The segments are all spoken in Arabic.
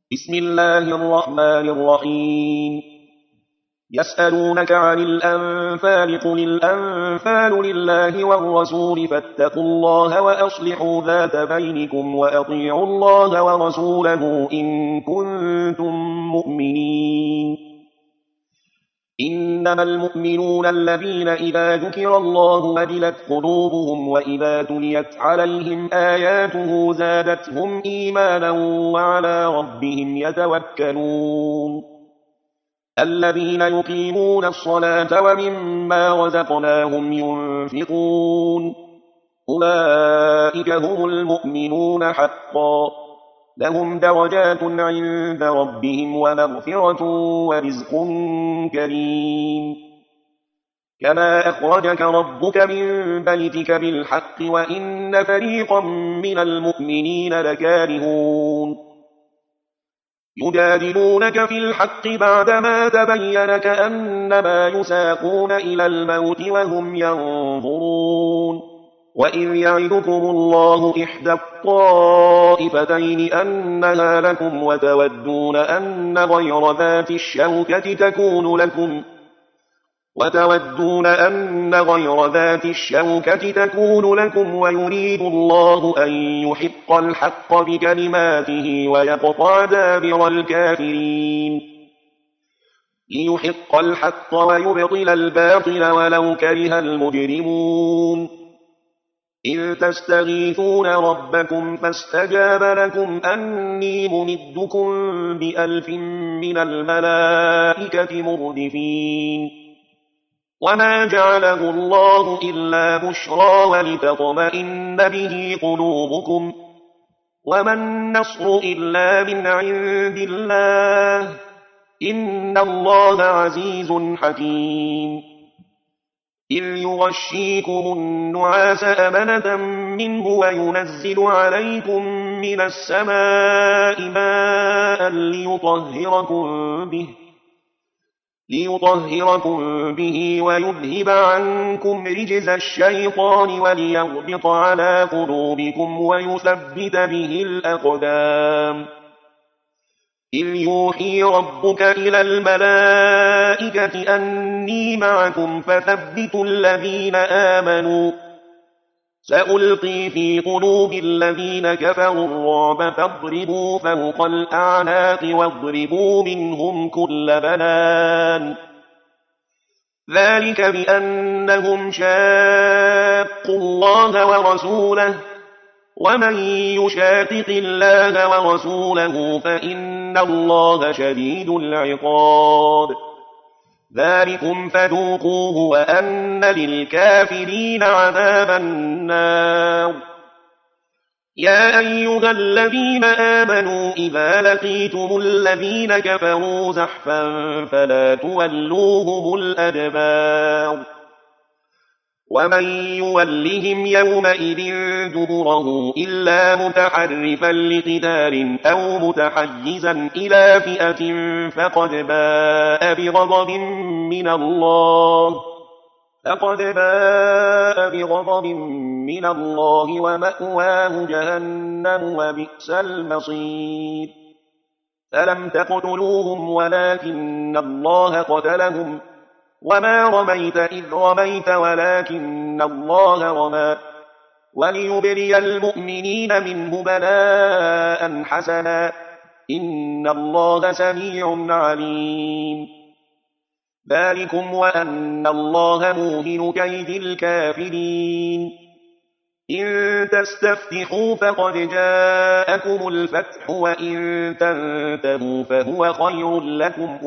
بسم الله الرحمن الرحيم. يسألونك عن الأنفال قل الأنفال لله والرسول فاتقوا الله وأصلحوا ذات بينكم وأطيعوا الله ورسوله إن كنتم مؤمنين. إنما المؤمنون الذين إذا ذكر الله وجلت قلوبهم وإذا تليت عليهم آياته زادتهم إيمانا وعلى ربهم يتوكلون. الذين يقيمون الصلاة ومما رزقناهم ينفقون أولئك هم المؤمنون حقا لهم درجات عند ربهم ومغفرة ورزق كريم. كما أخرجك ربك من بيتك بالحق وإن فريقا من المؤمنين لكارهون. يجادلونك في الحق بعدما تبين كأنما يساقون إلى الموت وهم ينظرون. وإذ يعدكم الله إحدى الطائفتين أنها لكم وتودون أن غير ذات الشوكة تكون لكم ويريد الله أن يحق الحق بكلماته ويقطع دابر الكافرين. ليحق الحق ويبطل الباطل ولو كره المجرمون. إذ تستغيثون ربكم فاستجاب لكم أني ممدكم ب1000 من الملائكة مردفين. وما جعله الله إلا بشرى ولتطمئن به قلوبكم وما النصر إلا من عند الله إن الله عزيز حكيم. إذ يغشيكم النعاس أمنة منه وينزل عليكم من السماء ماء ليطهركم به ويذهب عنكم رجز الشيطان وليربط على قلوبكم ويثبت به الأقدام. إذ يوحي ربك إلى الملائكة أني معكم فثبتوا الذين آمنوا سألقي في قلوب الذين كفروا الرعب فاضربوا فوق الأعناق واضربوا منهم كل بنان. ذلك بأنهم شاقوا الله ورسوله ومن يشاقق الله ورسوله فإن الله شديد العقاب. ذلكم فذوقوه وأن للكافرين عذاب النار. يا أيها الذين آمنوا إذا لقيتم الذين كفروا زحفا فلا تولوهم الأدبار. ومن يولهم يومئذ دبره إلا متحرفا لقتال أو متحيزا إلى فئة فقد باء بغضب من الله ومأواه جهنم وبئس المصير. فلم تقتلوهم ولكن الله قتلهم وما رميت إذ رميت ولكن الله رمى وليبلي المؤمنين منه بلاء حسنا إن الله سميع عليم. ذلكم وأن الله موهن كيد الكافرين. إن تستفتحوا فقد جاءكم الفتح وإن تنتهوا فهو خير لكم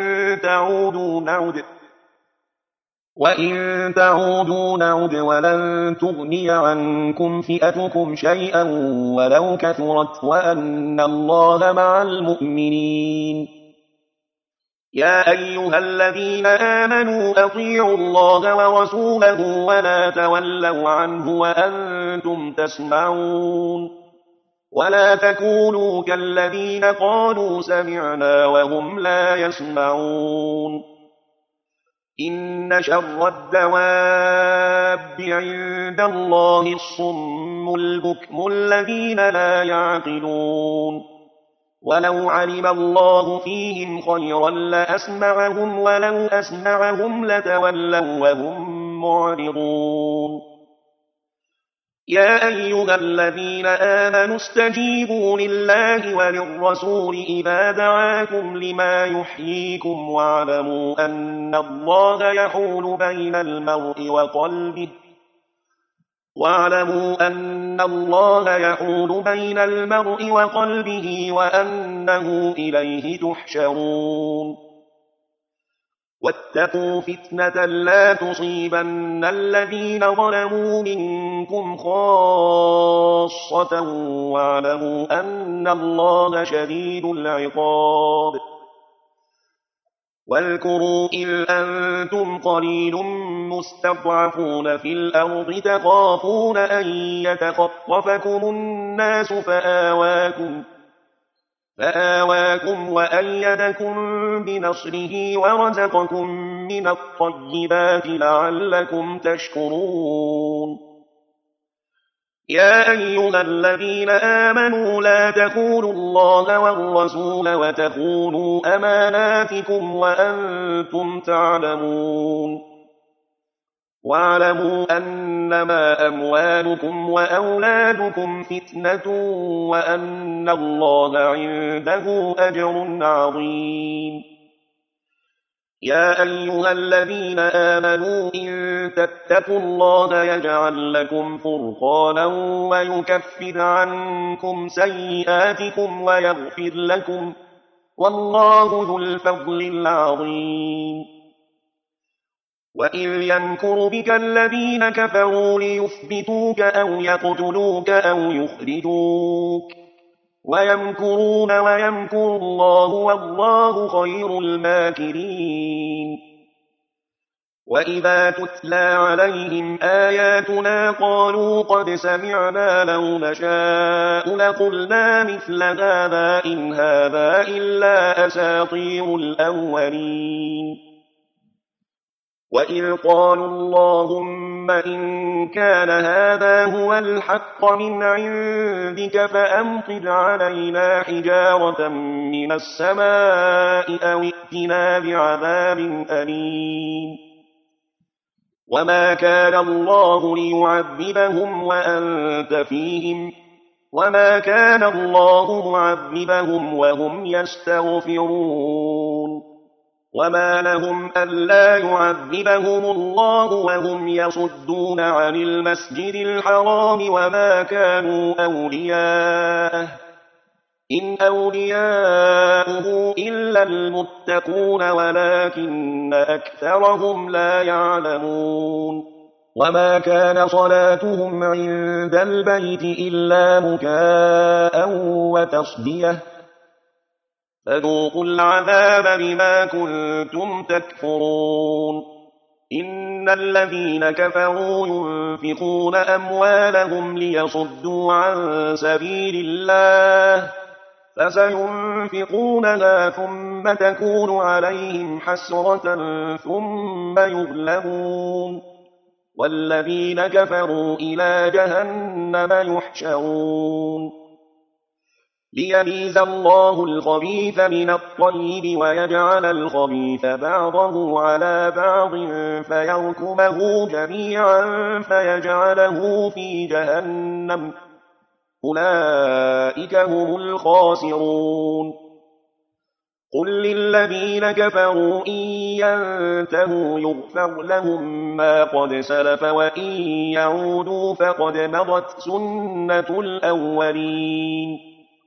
وإن تعودوا نعد ولن تغني عنكم فئتكم شيئا ولو كثرت وأن الله مع المؤمنين. يا أيها الذين آمنوا أطيعوا الله ورسوله ولا تولوا عنه وأنتم تسمعون. ولا تكونوا كالذين قالوا سمعنا وهم لا يسمعون. إن شر الدواب عند الله الصم البكم الذين لا يعقلون. ولو علم الله فيهم خيرا لأسمعهم ولو أسمعهم لتولوا وهم معرضون يا أيها الذين آمنوا استجيبوا لله وللرسول إذا دعاكم لما يحييكم واعلموا أن الله يحول بين المرء وقلبه وأنه إليه تحشرون واتقوا فتنة لا تصيبن الذين ظلموا منكم خاصة واعلموا أن الله شديد العقاب واذكروا إذ أنتم قليل مستضعفون في الأرض تخافون أن يتخطفكم الناس فآواكم وأيدكم بنصره ورزقكم من الطيبات لعلكم تشكرون يا أيها الذين آمنوا لا تخونوا الله والرسول وتخونوا أماناتكم وأنتم تعلمون واعلموا أنما أموالكم وأولادكم فتنة وأن الله عنده أجر عظيم يا أيها الذين آمنوا إن تتقوا الله يجعل لكم فرقانا ويكفر عنكم سيئاتكم ويغفر لكم والله ذو الفضل العظيم وإذ يمكر بك الذين كفروا ليثبتوك أو يقتلوك أو يخرجوك ويمكرون ويمكر الله والله خير الماكرين وإذا تتلى عليهم آياتنا قالوا قد سمعنا لو نشاء لقلنا مثل هذا إن هذا إلا أساطير الأولين وإذ قالوا اللهم إن كان هذا هو الحق من عندك فأمطر علينا حجارة من السماء أو ائتنا بعذاب أليم وما كان الله ليعذبهم وأنت فيهم وما كان الله معذبهم وهم يستغفرون وما لهم ألا يعذبهم الله وهم يصدون عن المسجد الحرام وما كانوا أولياءه إن أولياؤه إلا المتقون ولكن أكثرهم لا يعلمون وما كان صلاتهم عند البيت إلا مكاء وتصديه فذوقوا العذاب بما كنتم تكفرون إن الذين كفروا ينفقون أموالهم ليصدوا عن سبيل الله فسينفقونها ثم تكون عليهم حسرة ثم يغلبون والذين كفروا إلى جهنم يحشرون ليميز الله الخبيث من الطيب ويجعل الخبيث بعضه على بعض فيركمه جميعا فيجعله في جهنم أولئك هم الخاسرون قل للذين كفروا إن ينتهوا يغفر لهم ما قد سلف وإن يعودوا فقد مضت سنة الأولين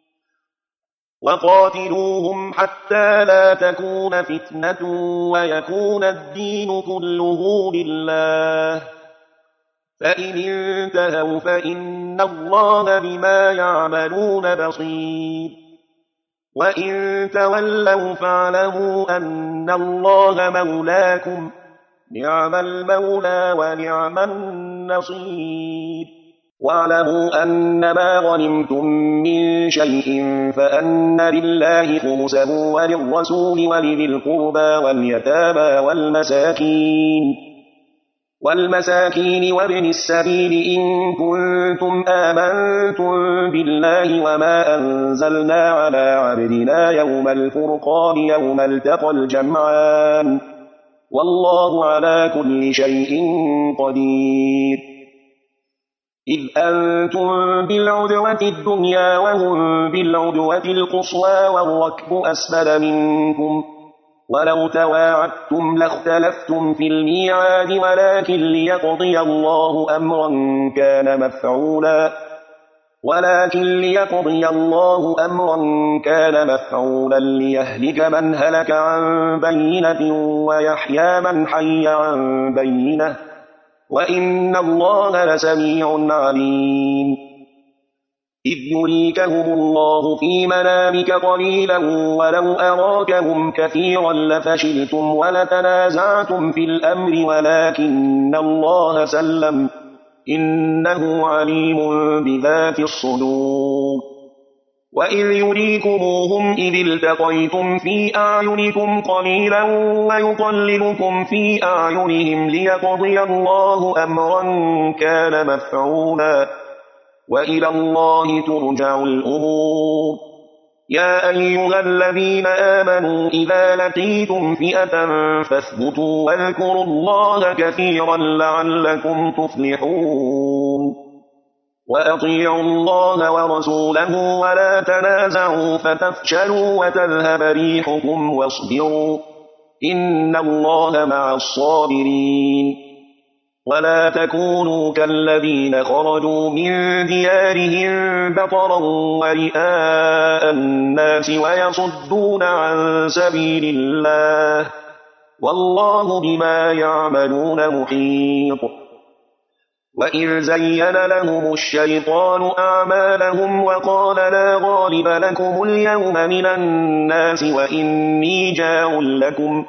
وقاتلوهم حتى لا تكون فتنة ويكون الدين كله لله فإن انتهوا فإن الله بما يعملون بصير وإن تولوا فاعلموا أن الله مولاكم نعم المولى ونعم النصير واعلموا أنما غنمتم من شيء فأن لله خمسه وللرسول ولذي القربى واليتامى والمساكين والمساكين وابن السبيل إن كنتم آمنتم بالله وما أنزلنا على عبدنا يوم الفرقان يوم التقى الجمعان والله على كل شيء قدير إذ أنتم بالعدوة الدنيا وهم بالعدوة القصوى والركب أسفل منكم ولو تواعدتم لاختلفتم في الميعاد ولكن ليقضي الله أمرا كان مفعولا ليهلك من هلك عن بينة ويحيى من حي عن بينة وإن الله لسميع عليم إذ يريكهم الله في منامك قليلا ولو أراكهم كثيرا لفشلتم ولتنازعتم في الأمر ولكن الله سلم إنه عليم بذات الصدور وإذ يريكموهم إذ التقيتم في أعينكم قليلا ويقللكم في أعينهم ليقضي الله أمرا كان مفعولا وإلى الله ترجع الأمور يا أيها الذين آمنوا إذا لقيتم فئة فاثبتوا واذكروا الله كثيرا لعلكم تفلحون وأطيعوا الله ورسوله ولا تنازعوا فتفشلوا وتذهب ريحكم واصبروا إن الله مع الصابرين ولا تكونوا كالذين خرجوا من ديارهم بطرا ورئاء الناس ويصدون عن سبيل الله والله بما يعملون محيط وإذ زين لهم الشيطان أعمالهم وقال لا غالب لكم اليوم من الناس وإني جار لكم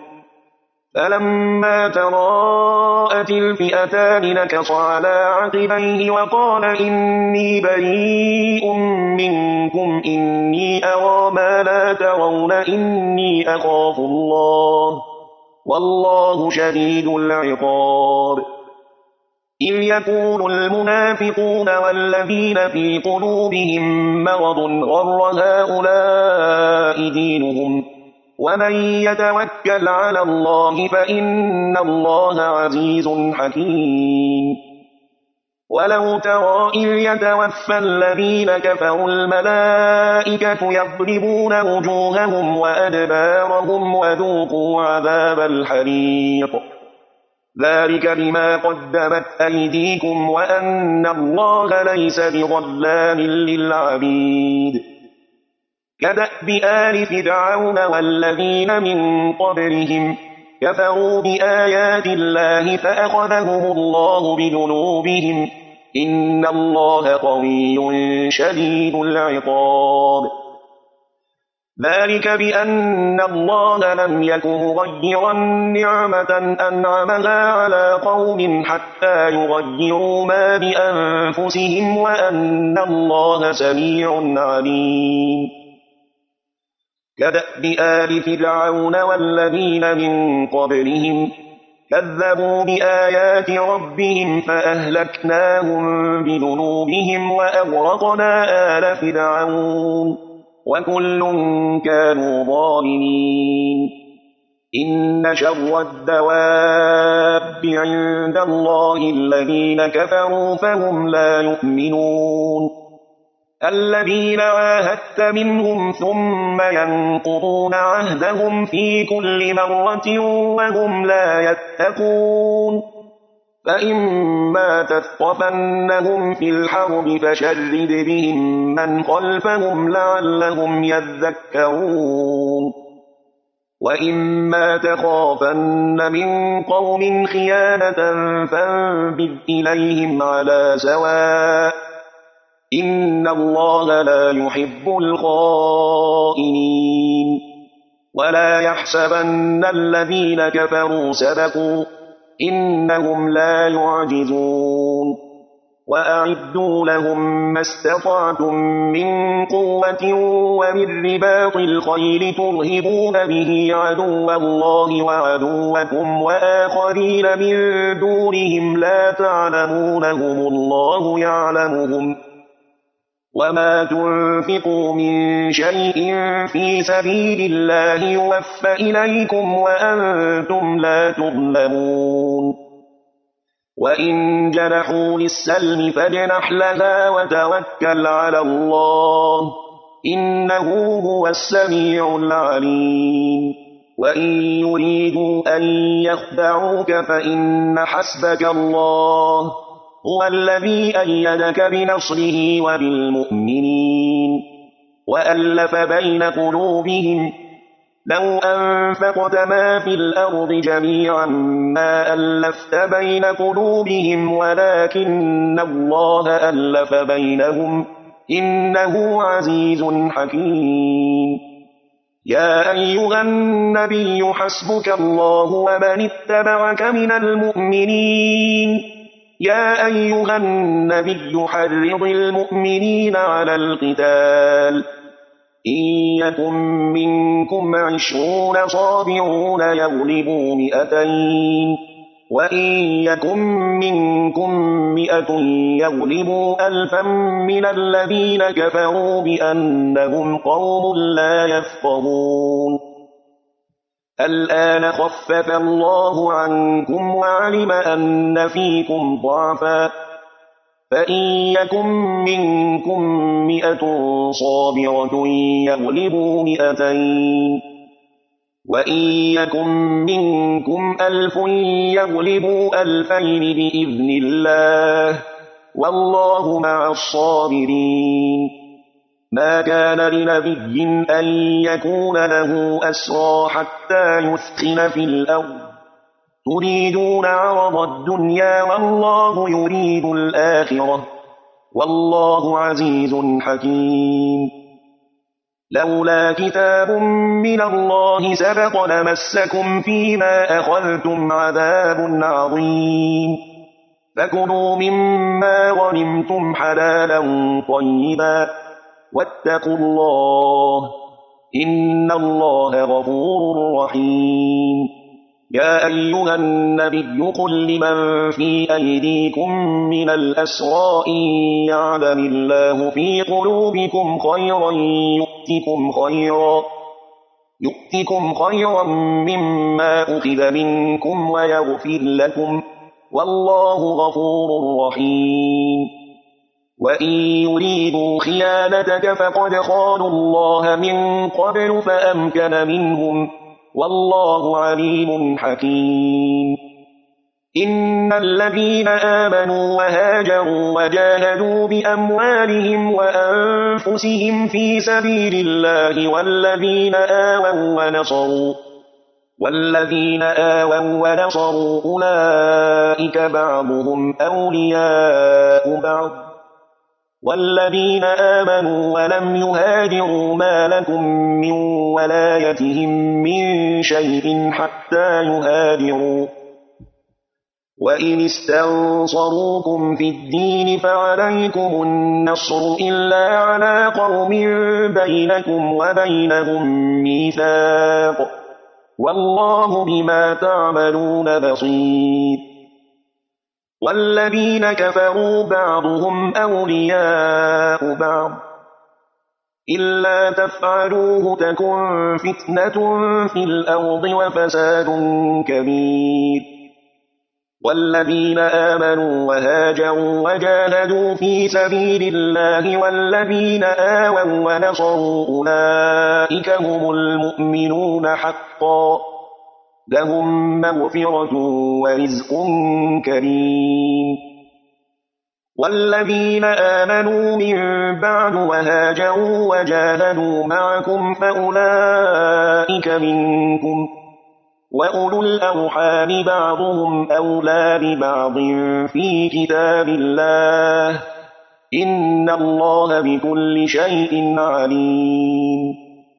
فلما تراءت الفئتان نكص على عقبيه وقال إني بريء منكم إني أرى ما لا ترون إني أخاف الله والله شديد العقاب إذ يقول المنافقون والذين في قلوبهم مرض غر هؤلاء دينهم ومن يتوكل على الله فإن الله عزيز حكيم ولو ترى إذ يتوفى الذين كفروا الملائكة يضربون وجوههم وأدبارهم وذوقوا عذاب الحريق ذلك بما قدمت أيديكم وأن الله ليس بظلام للعبيد كدأب آل فرعون والذين من قبلهم كفروا بآيات الله فأخذهم الله بذنوبهم إن الله قوي شديد العقاب ذلك بأن الله لم يك مغيرا نعمة أنعمها على قوم حتى يغيروا ما بأنفسهم وأن الله سميع عليم كدأب آل فرعون والذين من قبلهم كذبوا بآيات ربهم فأهلكناهم بذنوبهم وأغرقنا آل فرعون وكل كانوا ظالمين إن شر الدواب عند الله الذين كفروا فهم لا يؤمنون الذين عاهدت منهم ثم ينقضون عهدهم في كل مرة وهم لا يتقون فإما تثقفنهم في الحرب فشرد بهم من خلفهم لعلهم يذكرون وإما تخافن من قوم خيانة فانبذ إليهم على سواء إن الله لا يحب الخائنين ولا يحسبن الذين كفروا سبقوا إنهم لا يعجزون وأعدوا لهم ما استطعتم من قوة ومن رباط الخيل ترهبون به عدو الله وعدوكم وآخرين من دونهم لا تعلمونهم الله يعلمهم وما تنفقوا من شيء في سبيل الله يوفى إليكم وأنتم لا تظلمون وإن جنحوا للسلم فاجنح لها وتوكل على الله إنه هو السميع العليم وإن يريدوا أن يخدعوك فإن حسبك الله هو الذي أيدك بنصره وبالمؤمنين وألف بين قلوبهم لو أنفقت ما في الأرض جميعا ما ألفت بين قلوبهم ولكن الله ألف بينهم إنه عزيز حكيم يا أيها النبي حسبك الله ومن اتبعك من المؤمنين يا أيها النبي حرض المؤمنين على القتال إن يكن منكم 20 صابرون يغلبوا 200 وإن يكن منكم 100 يغلبوا 1000 من الذين كفروا بأنهم قوم لا يفقهون الآن خفف الله عنكم وعلم أن فيكم ضعفا فإن يكن منكم 100 صابرة يغلبوا 200 وإن يكن منكم 1000 يغلبوا 2000 بإذن الله والله مع الصابرين ما كان لنبي أن يكون له أسرى حتى يثخن في الأرض تريدون عرض الدنيا والله يريد الآخرة والله عزيز حكيم لولا كتاب من الله سبق لمسكم فيما أخذتم عذاب عظيم فكلوا مما غنمتم حلالا طيبا واتقوا الله إن الله غفور رحيم يا أيها النبي قل لمن في أيديكم من الأسرى إن يعلم الله في قلوبكم خيرا يؤتكم خيرا مما أخذ منكم ويغفر لكم والله غفور رحيم وإن يريدوا خيانتك فقد خانوا الله من قبل فأمكن منهم والله عليم حكيم إن الذين آمنوا وهاجروا وجاهدوا بأموالهم وأنفسهم في سبيل الله والذين آووا ونصروا أولئك بعضهم أولياء بعض والذين آمنوا ولم يهاجروا ما لكم من ولايتهم من شيء حتى يهاجروا وإن استنصروكم في الدين فعليكم النصر إلا على قوم بينكم وبينهم ميثاق والله بما تعملون بصير والذين كفروا بعضهم أولياء بعض إلا تفعلوه تكن فتنة في الأرض وفساد كبير والذين آمنوا وهاجروا وجاهدوا في سبيل الله والذين آووا ونصروا أولئك هم المؤمنون حقا لهم مغفرة ورزق كريم والذين آمنوا من بعد وهاجروا وجاهدوا معكم فأولئك منكم وأولو الأرحام بعضهم أولى ببعض في كتاب الله إن الله بكل شيء عليم